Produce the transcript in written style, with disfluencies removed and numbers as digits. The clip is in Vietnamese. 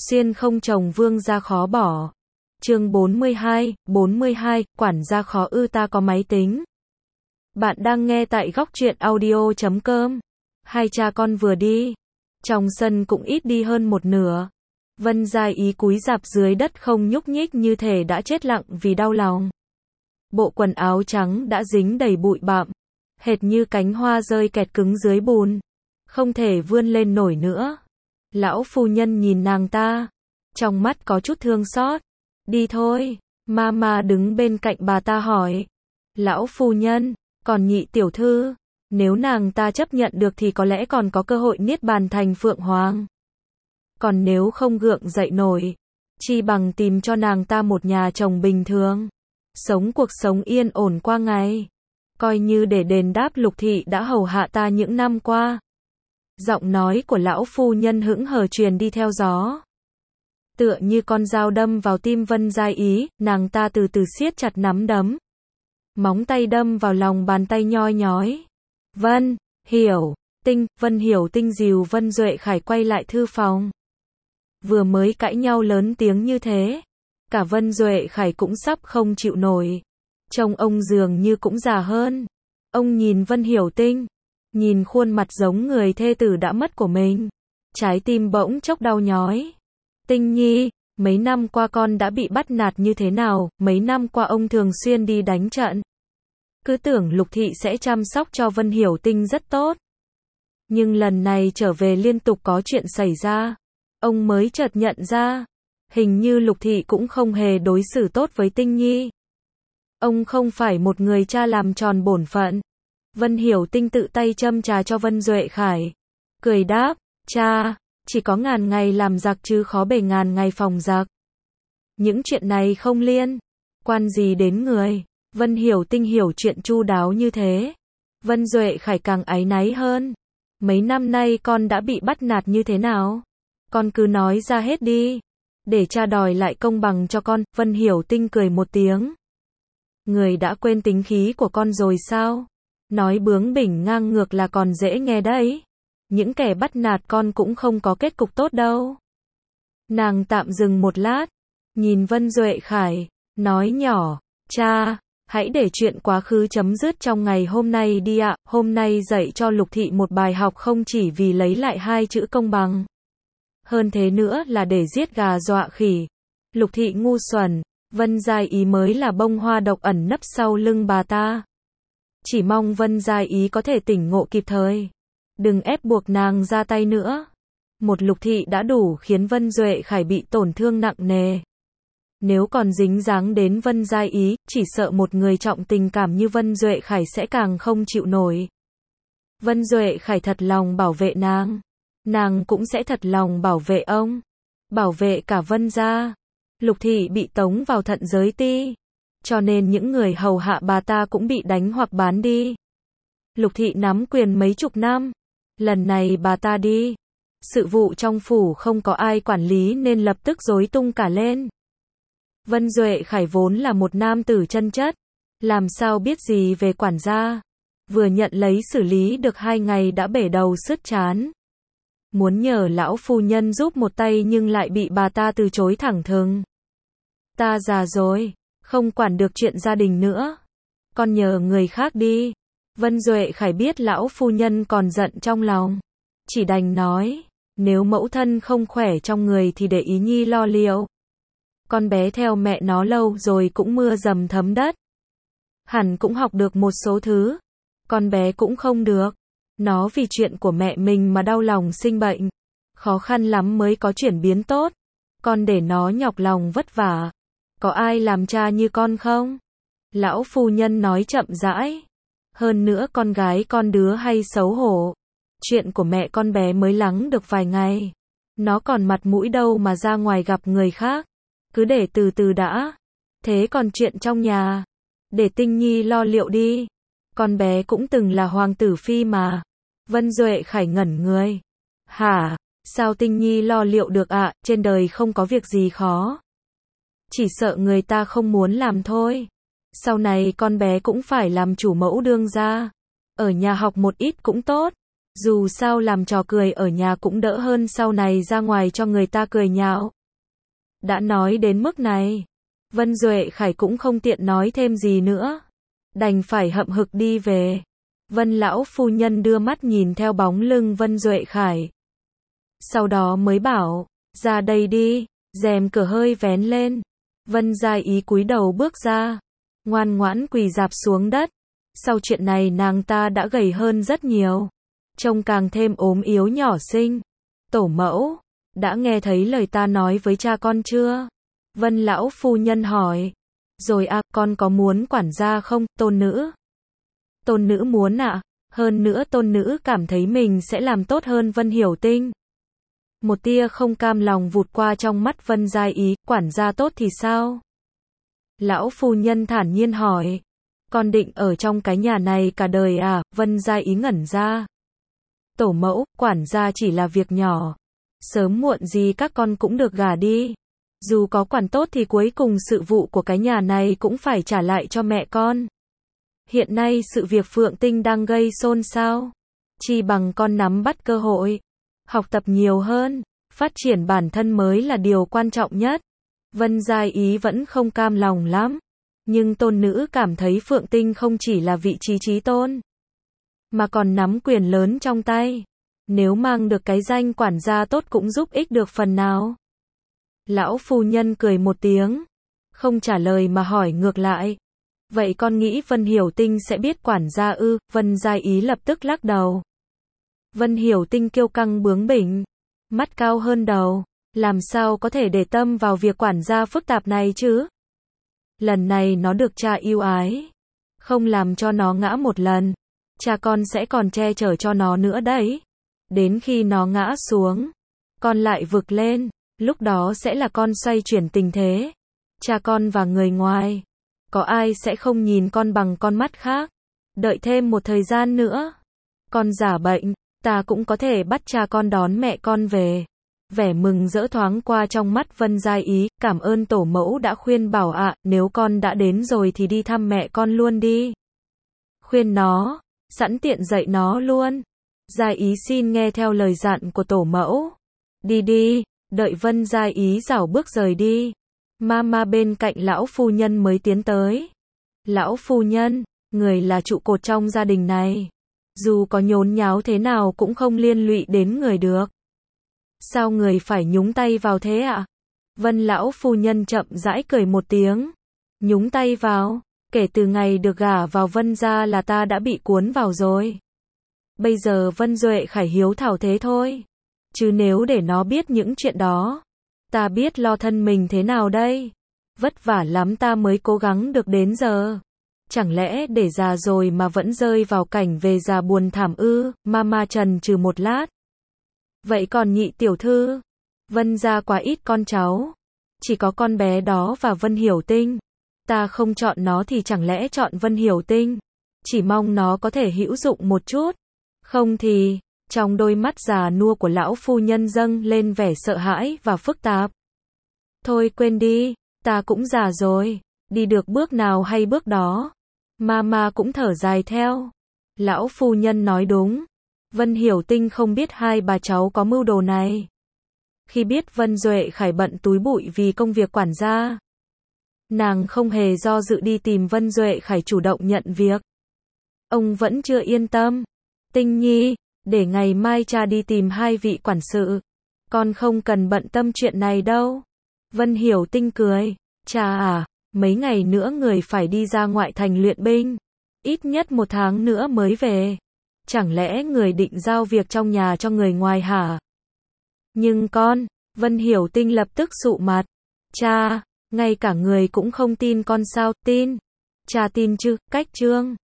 Xuyên không chồng vương gia khó bỏ. Chương 42, quản gia khó ư ta có máy tính. Bạn đang nghe tại góc truyện audio.com. Hai cha con vừa đi. Trong sân cũng ít đi hơn một nửa. Vân Gia Ý cúi rạp dưới đất không nhúc nhích như thể đã chết lặng vì đau lòng. Bộ quần áo trắng đã dính đầy bụi bặm, hệt như cánh hoa rơi kẹt cứng dưới bùn, không thể vươn lên nổi nữa. Lão phu nhân nhìn nàng ta, trong mắt có chút thương xót. Đi thôi, Mama đứng bên cạnh bà ta hỏi. Lão phu nhân, còn nhị tiểu thư, nếu nàng ta chấp nhận được thì có lẽ còn có cơ hội niết bàn thành phượng hoàng. Còn nếu không gượng dậy nổi, chi bằng tìm cho nàng ta một nhà chồng bình thường, sống cuộc sống yên ổn qua ngày, coi như để đền đáp Lục thị đã hầu hạ ta những năm qua. Giọng nói của lão phu nhân hững hờ truyền đi theo gió, tựa như con dao đâm vào tim Vân Gia Ý. Nàng ta từ từ siết chặt nắm đấm, móng tay đâm vào lòng bàn tay nhoi nhói. Vân Hiểu Tinh dìu Vân Duệ Khải quay lại thư phòng. Vừa mới cãi nhau lớn tiếng như thế, cả Vân Duệ Khải cũng sắp không chịu nổi. Trông ông dường như cũng già hơn. Ông nhìn Vân Hiểu Tinh, nhìn khuôn mặt giống người thê tử đã mất của mình, trái tim bỗng chốc đau nhói. Tinh nhi, mấy năm qua con đã bị bắt nạt như thế nào? Mấy năm qua ông thường xuyên đi đánh trận, cứ tưởng Lục thị sẽ chăm sóc cho Vân Hiểu Tinh rất tốt, nhưng lần này trở về liên tục có chuyện xảy ra. Ông mới chợt nhận ra, hình như Lục thị cũng không hề đối xử tốt với Tinh nhi. Ông không phải một người cha làm tròn bổn phận. Vân Hiểu Tinh tự tay châm trà cho Vân Duệ Khải, cười đáp, cha, chỉ có ngàn ngày làm giặc chứ khó bề ngàn ngày phòng giặc. Những chuyện này không liên quan gì đến người. Vân Hiểu Tinh hiểu chuyện chu đáo như thế, Vân Duệ Khải càng áy náy hơn. Mấy năm nay con đã bị bắt nạt như thế nào? Con cứ nói ra hết đi, để cha đòi lại công bằng cho con. Vân Hiểu Tinh cười một tiếng. Người đã quên tính khí của con rồi sao? Nói bướng bỉnh ngang ngược là còn dễ nghe đấy. Những kẻ bắt nạt con cũng không có kết cục tốt đâu. Nàng tạm dừng một lát, nhìn Vân Duệ Khải, nói nhỏ, cha, hãy để chuyện quá khứ chấm dứt trong ngày hôm nay đi ạ. Hôm nay dạy cho Lục thị một bài học không chỉ vì lấy lại hai chữ công bằng, hơn thế nữa là để giết gà dọa khỉ. Lục thị ngu xuẩn, Vân Gia Ý mới là bông hoa độc ẩn nấp sau lưng bà ta. Chỉ mong Vân Gia Ý có thể tỉnh ngộ kịp thời, đừng ép buộc nàng ra tay nữa. Một Lục thị đã đủ khiến Vân Duệ Khải bị tổn thương nặng nề. Nếu còn dính dáng đến Vân Gia Ý, chỉ sợ một người trọng tình cảm như Vân Duệ Khải sẽ càng không chịu nổi. Vân Duệ Khải thật lòng bảo vệ nàng cũng sẽ thật lòng bảo vệ ông, bảo vệ cả Vân gia. Lục thị bị tống vào thận giới ti, cho nên những người hầu hạ bà ta cũng bị đánh hoặc bán đi. Lục thị nắm quyền mấy chục năm, lần này bà ta đi, sự vụ trong phủ không có ai quản lý nên lập tức rối tung cả lên. Vân Duệ Khải vốn là một nam tử chân chất, làm sao biết gì về quản gia, vừa nhận lấy xử lý được 2 ngày đã bể đầu sứt trán. Muốn nhờ lão phu nhân giúp một tay nhưng lại bị bà ta từ chối thẳng thừng. Ta già rồi, không quản được chuyện gia đình nữa, con nhờ người khác đi. Vân Duệ Khải biết lão phu nhân còn giận trong lòng, chỉ đành nói, nếu mẫu thân không khỏe trong người thì để Ý nhi lo liệu. Con bé theo mẹ nó lâu rồi cũng mưa dầm thấm đất, hẳn cũng học được một số thứ. Con bé cũng không được, nó vì chuyện của mẹ mình mà đau lòng sinh bệnh, khó khăn lắm mới có chuyển biến tốt. Con để nó nhọc lòng vất vả, có ai làm cha như con không? Lão phu nhân nói chậm rãi. Hơn nữa con gái con đứa hay xấu hổ, chuyện của mẹ con bé mới lắng được vài ngày, nó còn mặt mũi đâu mà ra ngoài gặp người khác. Cứ để từ từ đã. Thế còn chuyện trong nhà, để Tinh nhi lo liệu đi. Con bé cũng từng là hoàng tử phi mà. Vân Duệ Khải ngẩn người. Hả? Sao Tinh nhi lo liệu được ạ? Trên đời không có việc gì khó, chỉ sợ người ta không muốn làm thôi. Sau này con bé cũng phải làm chủ mẫu đương gia, ở nhà học một ít cũng tốt. Dù sao làm trò cười ở nhà cũng đỡ hơn sau này ra ngoài cho người ta cười nhạo. Đã nói đến mức này, Vân Duệ Khải cũng không tiện nói thêm gì nữa. Đành phải hậm hực đi về. Vân lão phu nhân đưa mắt nhìn theo bóng lưng Vân Duệ Khải. Sau đó mới bảo, ra đây đi, rèm cửa hơi vén lên. Vân Gia Ý cúi đầu bước ra, ngoan ngoãn quỳ rạp xuống đất. Sau chuyện này nàng ta đã gầy hơn rất nhiều, trông càng thêm ốm yếu nhỏ xinh. Tổ mẫu, đã nghe thấy lời ta nói với cha con chưa? Vân lão phu nhân hỏi. Rồi à, con có muốn quản gia không, tôn nữ? Tôn nữ muốn ạ. Hơn nữa tôn nữ cảm thấy mình sẽ làm tốt hơn Vân Hiểu Tinh. Một tia không cam lòng vụt qua trong mắt Vân Gia Ý, quản gia tốt thì sao? Lão phu nhân thản nhiên hỏi. Con định ở trong cái nhà này cả đời à? Vân Gia Ý ngẩn ra. Tổ mẫu, quản gia chỉ là việc nhỏ. Sớm muộn gì các con cũng được gả đi. Dù có quản tốt thì cuối cùng sự vụ của cái nhà này cũng phải trả lại cho mẹ con. Hiện nay sự việc Phượng Tinh đang gây xôn xao. Chi bằng con nắm bắt cơ hội. Học tập nhiều hơn. Phát triển bản thân mới là điều quan trọng nhất. Vân Gia Ý vẫn không cam lòng lắm. Nhưng tôn nữ cảm thấy Phượng Tinh không chỉ là vị trí chí tôn, mà còn nắm quyền lớn trong tay. Nếu mang được cái danh quản gia tốt cũng giúp ích được phần nào. Lão phu nhân cười một tiếng, không trả lời mà hỏi ngược lại. Vậy con nghĩ Vân Hiểu Tinh sẽ biết quản gia ư? Vân Gia Ý lập tức lắc đầu. Vân Hiểu Tinh kiêu căng bướng bỉnh, mắt cao hơn đầu, làm sao có thể để tâm vào việc quản gia phức tạp này chứ? Lần này nó được cha yêu ái, không làm cho nó ngã một lần, cha con sẽ còn che chở cho nó nữa đấy. Đến khi nó ngã xuống, con lại vực lên, lúc đó sẽ là con xoay chuyển tình thế. Cha con và người ngoài, có ai sẽ không nhìn con bằng con mắt khác. Đợi thêm một thời gian nữa, con giả bệnh, ta cũng có thể bắt cha con đón mẹ con về. Vẻ mừng rỡ thoáng qua trong mắt Vân Gia Ý, cảm ơn tổ mẫu đã khuyên bảo ạ, nếu con đã đến rồi thì đi thăm mẹ con luôn đi. Khuyên nó, sẵn tiện dạy nó luôn. Gia Ý xin nghe theo lời dặn của tổ mẫu. Đi đi, đợi Vân Gia Ý rảo bước rời đi. Mama bên cạnh lão phu nhân mới tiến tới. Lão phu nhân, người là trụ cột trong gia đình này. Dù có nhốn nháo thế nào cũng không liên lụy đến người được. Sao người phải nhúng tay vào thế ạ? Vân lão phu nhân chậm rãi cười một tiếng. Nhúng tay vào? Kể từ ngày được gả vào Vân gia là ta đã bị cuốn vào rồi. Bây giờ Vân Duệ Khải hiếu thảo thế thôi. Chứ nếu để nó biết những chuyện đó, ta biết lo thân mình thế nào đây? Vất vả lắm ta mới cố gắng được đến giờ. Chẳng lẽ để già rồi mà vẫn rơi vào cảnh về già buồn thảm ư? Mama trần trừ một lát. Vậy còn nhị tiểu thư? Vân gia quá ít con cháu. Chỉ có con bé đó và Vân Hiểu Tinh. Ta không chọn nó thì chẳng lẽ chọn Vân Hiểu Tinh? Chỉ mong nó có thể hữu dụng một chút. Không thì, trong đôi mắt già nua của lão phu nhân dâng lên vẻ sợ hãi và phức tạp. Thôi quên đi, ta cũng già rồi, đi được bước nào hay bước đó. Mama cũng thở dài theo. Lão phu nhân nói đúng. Vân Hiểu Tinh không biết hai bà cháu có mưu đồ này. Khi biết Vân Duệ Khải bận túi bụi vì công việc quản gia, nàng không hề do dự đi tìm Vân Duệ Khải chủ động nhận việc. Ông vẫn chưa yên tâm. Tinh Nhi, để ngày mai cha đi tìm hai vị quản sự. Con không cần bận tâm chuyện này đâu. Vân Hiểu Tinh cười. Cha à, mấy ngày nữa người phải đi ra ngoại thành luyện binh. Ít nhất 1 tháng nữa mới về. Chẳng lẽ người định giao việc trong nhà cho người ngoài hả? Nhưng con, Vân Hiểu Tinh lập tức sụ mặt. Cha, ngay cả người cũng không tin con sao? Tin. Cha tin chứ? Cách Trương